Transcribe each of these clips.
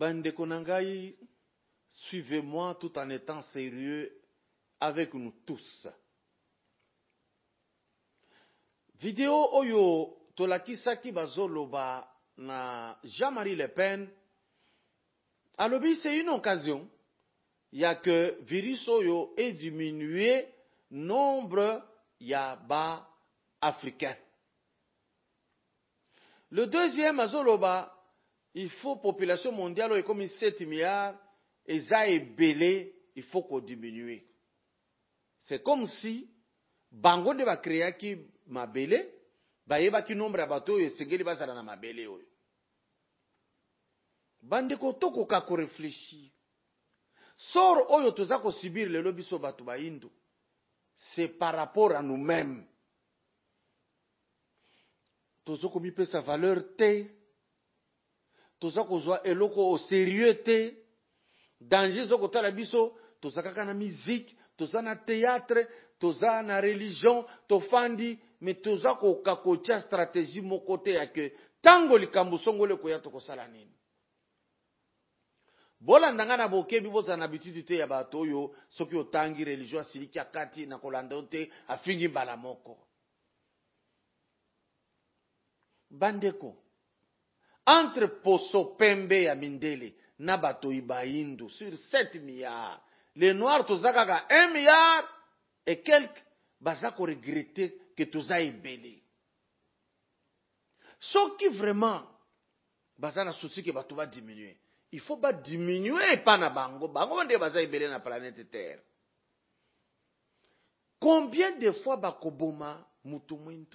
Bande Konangai, suivez-moi tout en étant sérieux avec nous tous. Vidéo oyo tolakisaki bazoloba na Jean-Marie Le Pen. Alobi, c'est une occasion. Il y a que virus oyo ait diminué nombre yaba africain. Le deuxième azoloba, il faut population mondiale comme 7 milliards et ça est belé, il faut qu'on diminue. C'est comme si bangonde va créer qui mabele, ba yeba ki nombre abato et sengeli basala na mabele oyo. Bande ko toko ka ko réfléchir. Sort oyo toza ko subir le lobiso batu ba hindu. C'est par rapport à nous-mêmes. Tozo ko mi pesa valeur te. Toza ko zwa eloko au sérieux te. Danger zoko tala biso, toza kaka na musique, toza na théâtre, toza na religion, tofandi, mais toza ko kakotia stratégie mo côté ya que tango likambo songole ko ya to ko sala nini. Bola ndanga na bokebi boza na habitude te ya bato oyo soki otangi religion siliki akati na kolanda te afingi mbala moko. Bandeko, entre poso pembe ya mindele na bato ibaindu sur 7 milliards, les noirs tozaka ka 1 milliard et quelques bazako regretter que toza ebele. Soki vraiment bazana souci que bato va diminuer. Il faut pas diminuer pas na bango. Bango nde baza ebele na planète Terre. Combien de fois bakoboma mutu mwintu?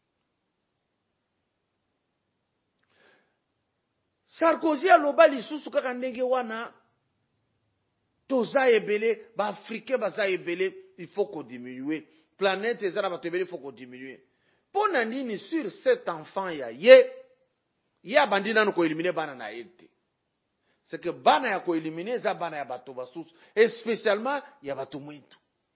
Sarkozy aloba lisusu kaka ndenge wana toza ebele, ba africain baza ebele, il faut qu'on diminue. Planète ezala bato ebele, il faut qu'on diminue. Pona nini sur 7 enfants ya bandina no ko éliminer bana na ete. C'est que bana ya ko éliminer za bana ya bato basusu, et spécialement ya bato mwintu.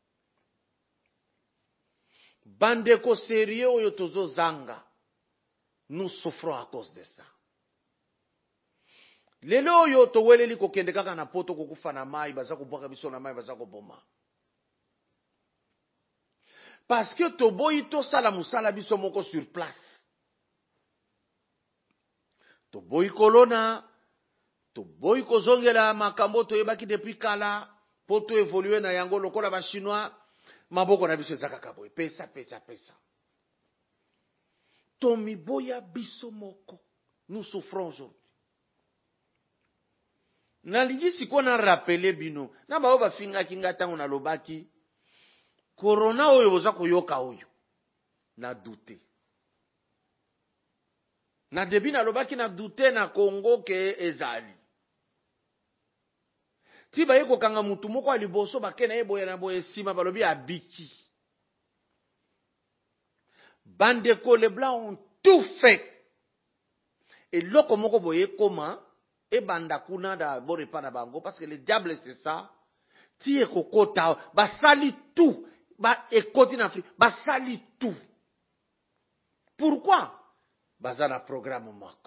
Bandeko sérieux oyo tozo zanga, nous souffrons à cause de ça. Lelo oyo toweleli ko kende kaka na poto ko kufa na mai, baza ko boka biso na mai, baza ko boma. Parce que toboyi to sala musala biso moko sur place. Toboyi kolona, toboyi kozongela makambo toyebaki depuis kala, poto évoluer na yango lokola ba chinois, maboko na biso ezaka kaboy, pesa. Tomi boya biso moko, nous souffrons aujourd'hui. Nalingi sikona rappeler bino, na ba oba finga kinga tango na lobaki, corona oyo boza koyoka oyo, na douter. Na debi na lobaki na douter na Congo ke ezali. Ti ba yeko kanga mutu moko ali boso bakena eboya na boye sima balobi abiki. Bandeko, les blancs ont tout fait. Et loko moko boye koma, et bandakuna da bore pa na bango, parce que le diable c'est ça. Ti ekokota, ba sali tout, ba ekoti na Afrique, ba sali tout. Pourquoi? Bazana programme moko.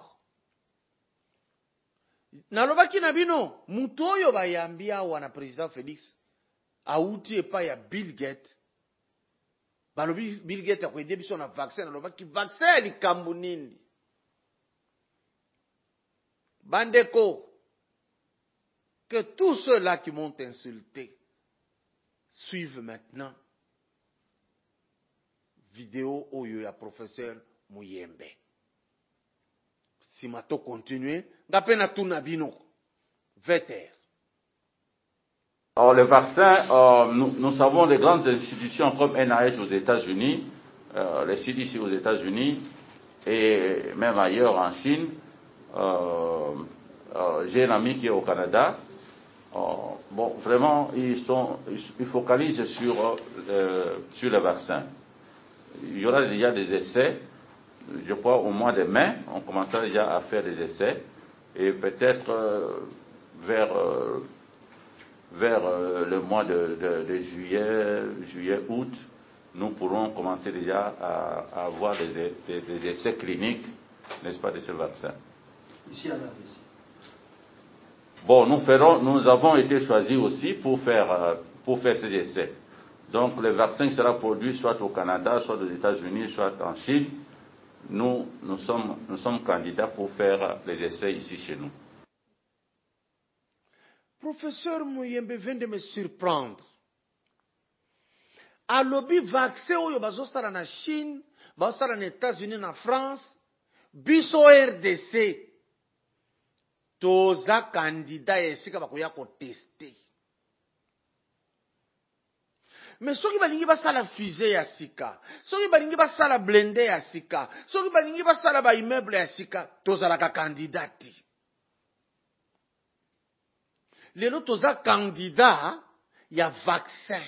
Nalobaki na bino, mutu oyo bayambia wana président Félix, auti epa ya Bill Gates. Balobi Bill Gates akwede biso na vaccin, nalobaki vaccin likambo nini. Bandeko, que tous ceux-là qui m'ont insulté suivent maintenant vidéo oyo ya professeur Muyembe. Si mato continue, ngapena tuna bino. Veter. Alors, le vaccin, nous savons des grandes institutions comme NIH aux États-Unis, les CDC aux États-Unis et même ailleurs en Chine. J'ai un ami qui est au Canada. Bon, vraiment, ils focalisent sur le vaccin. Il y aura déjà des essais. Je crois au mois de mai, on commencera déjà à faire des essais. Et peut-être vers le mois de juillet, août, nous pourrons commencer déjà à avoir des essais cliniques, n'est-ce pas, de ce vaccin. Ici à la RDC. Bon, nous avons été choisis aussi pour faire ces essais. Donc, le vaccin sera produit soit au Canada, soit aux États-Unis, soit en Chine. Nous sommes candidats pour faire les essais ici chez nous. Professeur Muyembe vient de me surprendre. Alobi vaccin oyo bazosala na Chine, bazosala na États-Unis, na France, biso RDC, toza candidat esika bakoya ko tester. Mais soki balingi basala fusée ya sika, soki balingi basala blindé ya sika, soki balingi basala ba immeuble ya sika, tozalaka candidat. Lelo toza candidat ya vaccin.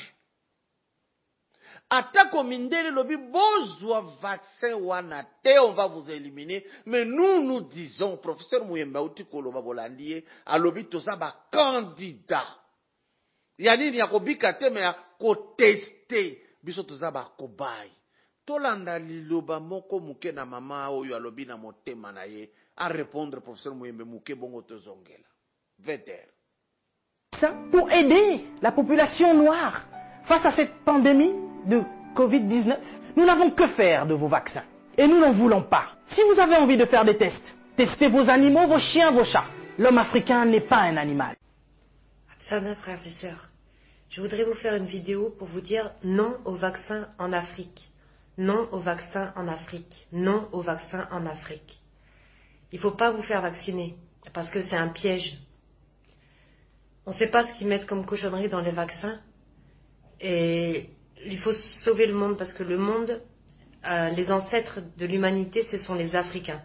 Atako mindele lobi bozwa vaccin wana te, on va vous éliminer. Mais nous disons, professeur Muyemba uti koloba bolandiye, alobi toza ba candidat. Yani ni yakobika te me ya ko tester. Biso toza ba kobai. Tolanda liloba moko muke na mama oyo alobi na motema na ye, a répondre professeur Muyemba muke bongo tozongela. Veder. Pour aider la population noire face à cette pandémie de Covid-19, nous n'avons que faire de vos vaccins. Et nous n'en voulons pas. Si vous avez envie de faire des tests, testez vos animaux, vos chiens, vos chats. L'homme africain n'est pas un animal. Absana, frères et sœurs, je voudrais vous faire une vidéo pour vous dire non au vaccin en Afrique. Non au vaccin en Afrique. Non au vaccin en Afrique. Il ne faut pas vous faire vacciner parce que c'est un piège. On ne sait pas ce qu'ils mettent comme cochonnerie dans les vaccins. Et il faut sauver le monde parce que le monde, les ancêtres de l'humanité, ce sont les Africains.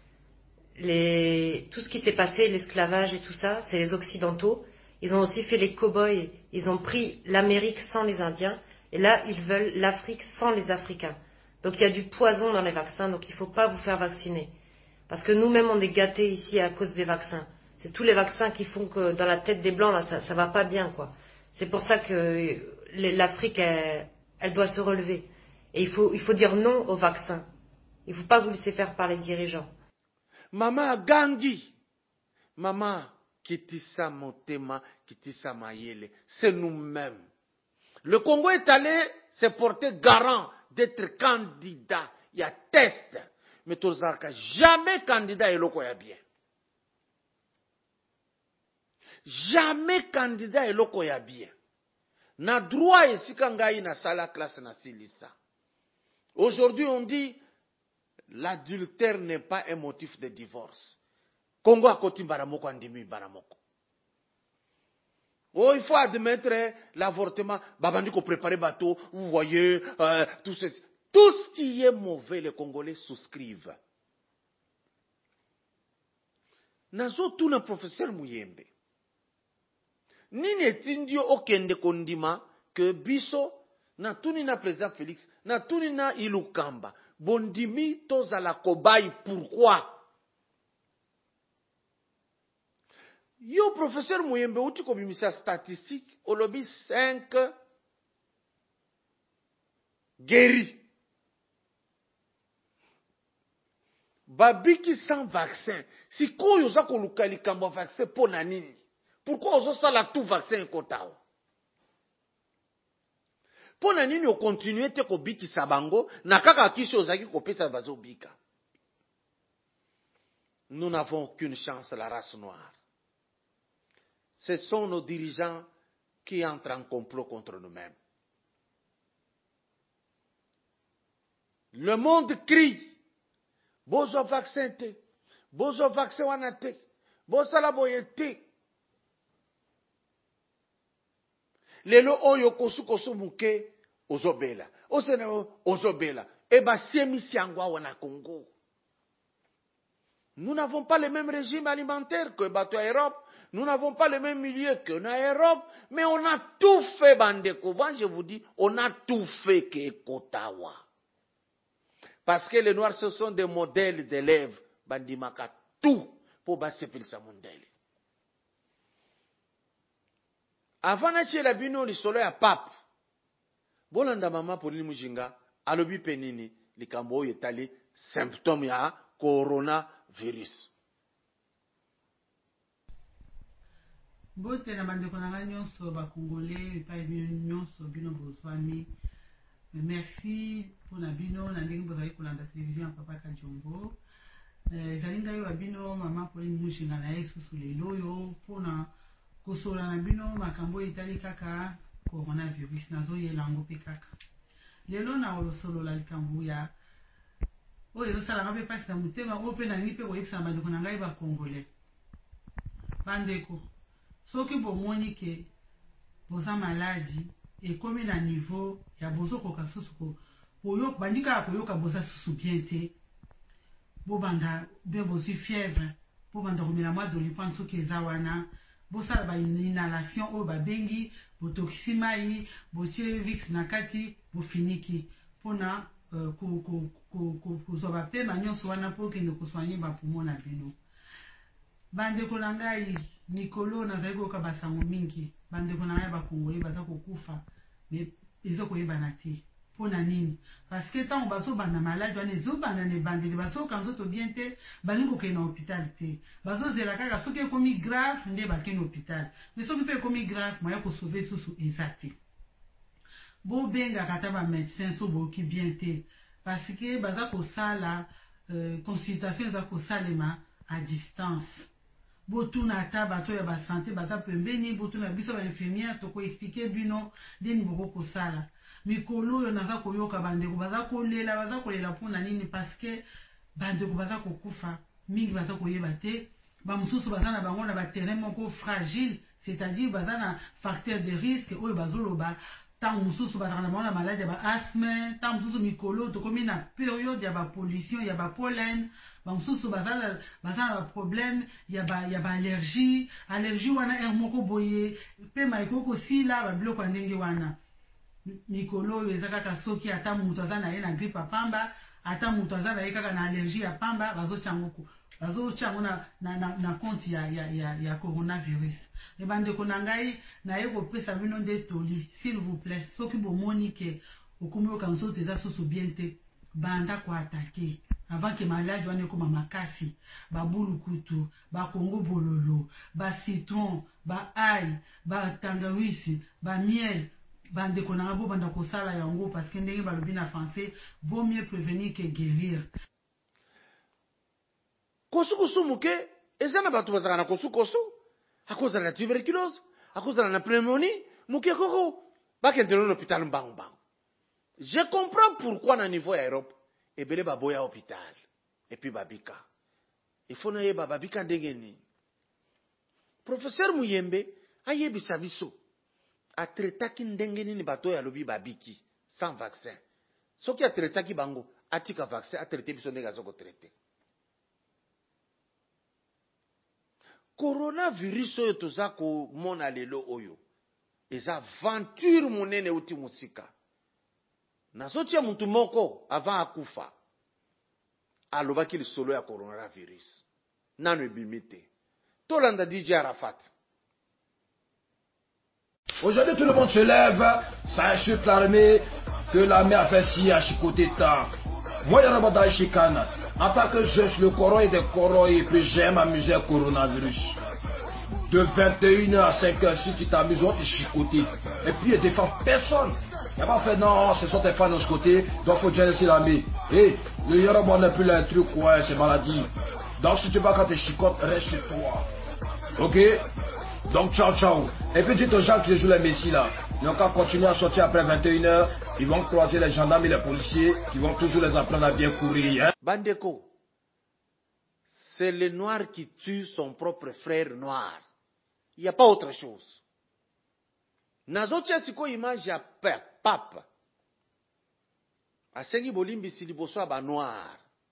Tout ce qui s'est passé, l'esclavage et tout ça, c'est les Occidentaux. Ils ont aussi fait les cow-boys. Ils ont pris l'Amérique sans les Indiens. Et là, ils veulent l'Afrique sans les Africains. Donc il y a du poison dans les vaccins, donc il ne faut pas vous faire vacciner. Parce que nous-mêmes, on est gâtés ici à cause des vaccins. C'est tous les vaccins qui font que dans la tête des Blancs, là, ça va pas bien, quoi. C'est pour ça que l'Afrique, elle doit se relever. Et il faut dire non aux vaccins. Il ne faut pas vous laisser faire par les dirigeants. Maman Gandhi, maman kitisa motema, kitisa mayele, c'est nous-mêmes. Le Congo est allé se porter garant d'être candidat. Il y a test. Mais tozaka jamais candidat et loko ya bien. Jamais candidat eloko ya bien. Na droit esika ngai na sala classe na silisa. Aujourd'hui on dit l'adultère n'est pas un motif de divorce. Congo a koti baramoko andimi baramoko. Oh, il faut admettre l'avortement. Babandi ko préparer bateau, vous voyez, tout ce qui est mauvais, les Congolais souscrivent. Nazo tout le professeur Muyembe. Nini etindio okende kondima que biso na tuni na président Félix na tuni na Ilukamba bondimi toza la cobaye. Pourquoi? Yo professeur Muyembe uti ko bimisa statistique olobi 5 guéris babiki sans vaccin. Si koyo za ko luka likambo vaccin pona nini? Pourquoi on ça la tout vaccin ekotao? Pona nini o continuer te ko biki sabango na kaka kiso ozaki ko pesa bazo bika. Nous n'avons aucune chance la race noire. Ce sont nos dirigeants qui entrent en complot contre nous-mêmes. Le monde crie. Bozo vaccin te. Bozo vaccin wana te. Bosala boye te. Lelo oyo kosu muke ozobela. Osene ozobela. Eba siemisi angwa wana Congo. Nous n'avons pas le même régime alimentaire que bateau Europe. Nous n'avons pas le même milieu que na Europe. Mais on a tout fait, bandeko. Moi, je vous dis, on a tout fait que Kotawa. Parce que les Noirs, ce sont des modèles d'élèves. Bandimaka, tout pour basepil sa mondele. Avant na la bino li solo ya pape. Bolanda mama pour mujinga alobi penini likambo yetali symptôme ya coronavirus. Bote na bandeko na nga nyonso ba Congolais epai nyonso bino bozwami. Merci pour na bino na ndenge bozali kolanda télévision ya Papa Kajombo. Ezali ngai wa bino mama Pauline Mushinga na Yesusu lelo oyo mpona kosola na bino makambo etali kaka coronavirus nazoyela yango mpe kaka. Lelo na olosolola likambo ya oyo ezosalanga mpe mpasi na motema oyo mpe nalingi mpe koyebisa na bandeko na ngai ba Congolais. Bandeko soki bomoni ke boza maladi ekomi na niveau ya bozokoka susu bandika koyoka boza susu bien te bobanda be bozwi fièvre bobanda komela mwa dolipan soki eza wana bosala ba inhalation oyo babengi botokisi mai botie vix na kati bofiniki mpona kozwa bapema nyonso wana mpo okende kosoigne bapumo na bino. Bandeko na ngai mikolo nazali koyoka basango mingi bandeko na ngai bakongoli baza kokufa me ezokoyebana te mpona nini parce que ntango bazobanda maladi wana ezobanda na ebandeli bazoyoka nzoto bien te balingi kokende na hôpital te bazozela kaka soki ekomi grave nde bakende hôpital me soki mpe ekomi grave moya kosauve susu eza te. Bobengaka ata bamédecin so boyoki bien te parce que baza kosala consultation eza kosalema à distance. Botuna ata bato ya basante baza pembeni botuna biso bainfirmière tokoexplike bino ndeni bokokosala. Mikolo oyo naza koyoka bandeko baza kolela mpona nini parce que bandeko baza kokufa mingi baza koyeba te bamosusu baza na bango na baterrain moko fragile c'est-à-dire baza na facteur de risque oyo bazoloba ntango mosusu bazaka na bango na maladi ya baasthme ntango mosusu mikolo tokomi na periode ya bapollution ya bapollen bamosusu baza na baproblème ya baallergie allergie wana aire moko boye pema ekoki kosila babiloko ya ndenge wana. Mikolo oyo eza kaka soki ata moto aza na ye na grippe apamba ata moto aza na ye kaka na allergie ya pamba bazotia yango na compte ya coronavirus. Ebandeko na ngai naye kopesa bino nde toli s'il vous plaît soki bomoni ke okomi yoka nzoto eza susu bien te banda koatake avant ke maladi wana ekoma makasi babulukutu bakongo bololo bacitron baail batangawisi bamiel bandeko na nga bobanda kosala yango parce que ndenge balobi na français vaut mieux prévenir que guérir. Kosukusu muke eza na bato bazaka na kosukosu akozala na tuberculose akozala na pneumonie muke koko bakendelo na hôpital mbangu. Je comprends pourquoi na niveau ya Europe ebele baboya hôpital et puis babika il faut na yeba babika ndenge nini. Professeur Muyembe ayebisa biso atretaki ndenge nini bato ya lobi babiki sans vaccin soki atretaki bango atika vaccin atrete biso ndenge azoko traité. Coronavirus oyo toza komona lelo oyo eza aventure monene uti musika nazotia mutu moko avant akufa alobaki lisolo ya coronavirus nano ebimi te tolanda DJ Arafat. Aujourd'hui, tout le monde se lève, ça insulte l'armée, que l'armée a fait ci, a chicoté tant. Moi, il y a un dans chicane. En tant que je le coron et des corons, et puis j'aime m'amuser au coronavirus. De 21h à 5h, si tu t'amuses, on te chicoter. Et puis, il ne défend personne. Il n'y a pas fait non, ce sont tes fans de ce côté, donc il faut dire aussi l'armée. Et le Yoruba n'est plus un truc, ouais, c'est maladie. Donc, si tu vas quand tu chicotes, reste chez toi. Ok? Donc ciao ciao. Et puis dites aux gens qui jouent les messies là. Ils vont continuer à sortir après 21h. Ils vont croiser les gendarmes et les policiers qui vont toujours les apprendre à bien courir. Hein? Bandeko, c'est le noir qui tue son propre frère noir. Il n'y a pas autre chose. Nazotia siko image ya pape. Asengi bolimbi siliboso ba noir.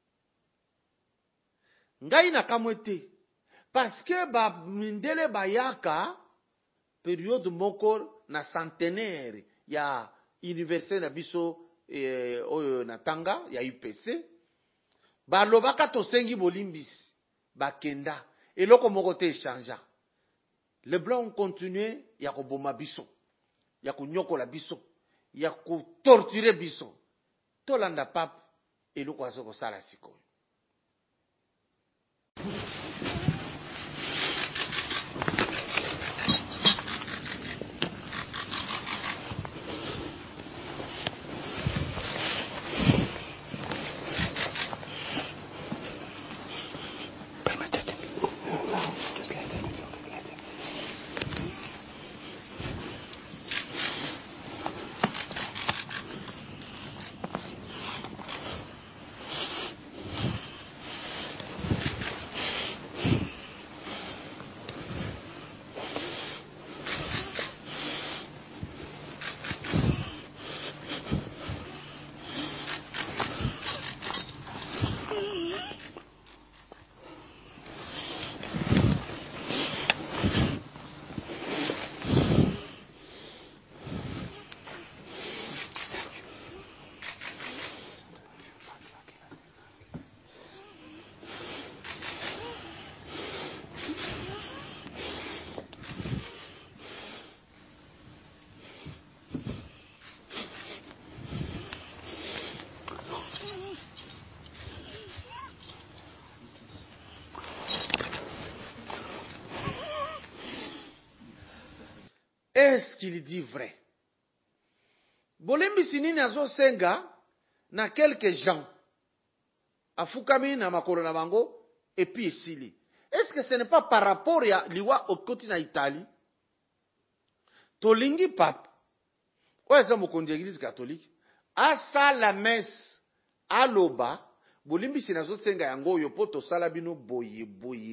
Ngai na kamwete. Parce que ba mindele bayaka période moko na centenaire ya université na biso oyo na Tanga ya UPC balobaka tosengi bolimbisi bakenda eloko moko te échange. Les blancs ont continué ya koboma biso ya kunyokola biso ya kutorturer biso tolanda pape eloko azoko sala sikoyo. est-ce qu'il dit vrai? Bolembi sinini azo senga na quelques gens. Afukami na makolo na bango, et puis esili. Est-ce que ce n'est pas par rapport à liwa okoti na Italie? Tolingi pape. Oya za mokonzi ya Église catholique. Asa la messe. Aloba. Bolimbi sinazo senga yango yo poto sala bino boye.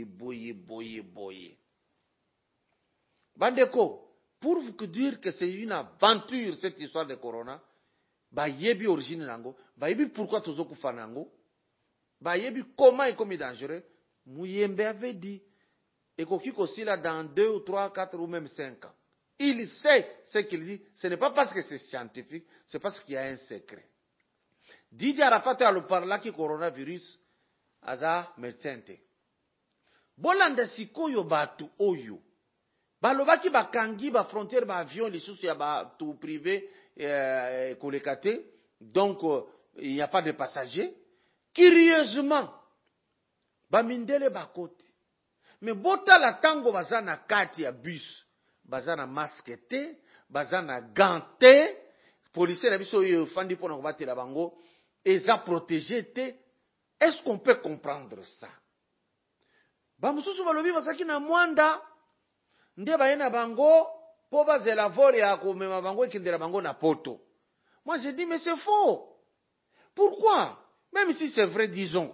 Bandeko, pour vous dire que c'est une aventure cette histoire de corona, ba yebi origine nango, ba yebi pourquoi tozo kufa nango, ba yebi comment est comme dangereux, Muyembe avait dit, et kokiko sila dans 2 ou 3, 4 ou même 5 ans. Il sait ce qu'il dit, ce n'est pas parce que c'est scientifique, c'est parce qu'il y a un secret. Didier Arafat a le parla qui coronavirus, aza médecin te. Bolanda sikoyo batu oyo. Balobaki bakangi ba frontière ba avion lisusu ya ba tout privé kolekate. Donc il n'y a pas de passagers. Curieusement bamindele bakoti. Mais botala tango bazana kati ya bus. Bazana masque te, bazana gante. Policier na biso yo fandi pona ko batela bango. Eza protégé te. Est-ce qu'on peut comprendre ça? Bamususu balobi basaki na mwanda. Nde bayena bango po bazela vole ya komema bango ekindela bango na poto. Moi je dis mais c'est faux. Pourquoi? Même si c'est vrai, disons.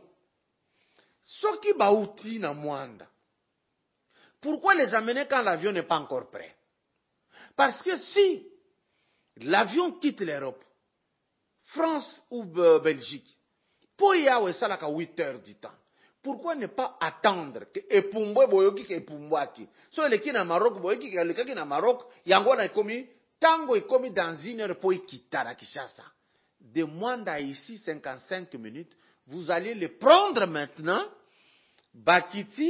Soki bauti na mwanda. Pourquoi les amener quand l'avion n'est pas encore prêt? Parce que si l'avion quitte l'Europe, France ou Belgique, pour y avoir ça là 8 heures du temps. Pourquoi ne pas attendre que Epumbwe boyoki ke Epumbwaki? So le ki na Maroc boyoki ke le ki na Maroc, yango na ekomi tango ekomi dans 1 heure pour quitter la Kinshasa. De Mwanda ici 55 minutes, vous allez le prendre maintenant, Bakiti,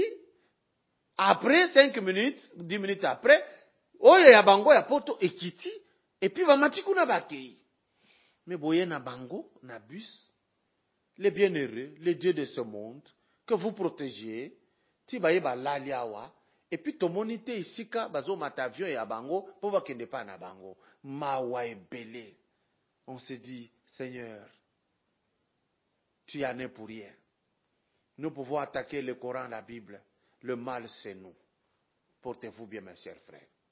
après 5 minutes, 10 minutes après, oyo ya bango ya poto ekiti, et puis bamatiku na bakei. Mais boye na bango, na bus, les bienheureux, les dieux de ce monde, que vous protégez, ti baye ba laliawa, et puis tomonite isika bazo matavion ya bango, pour voir qu'il n'est pas na bango. Mawa ebele. On se dit, Seigneur, tu en es pour rien. Nous pouvons attaquer le Coran, la Bible. Le mal, c'est nous. Portez-vous bien, mes chers frères.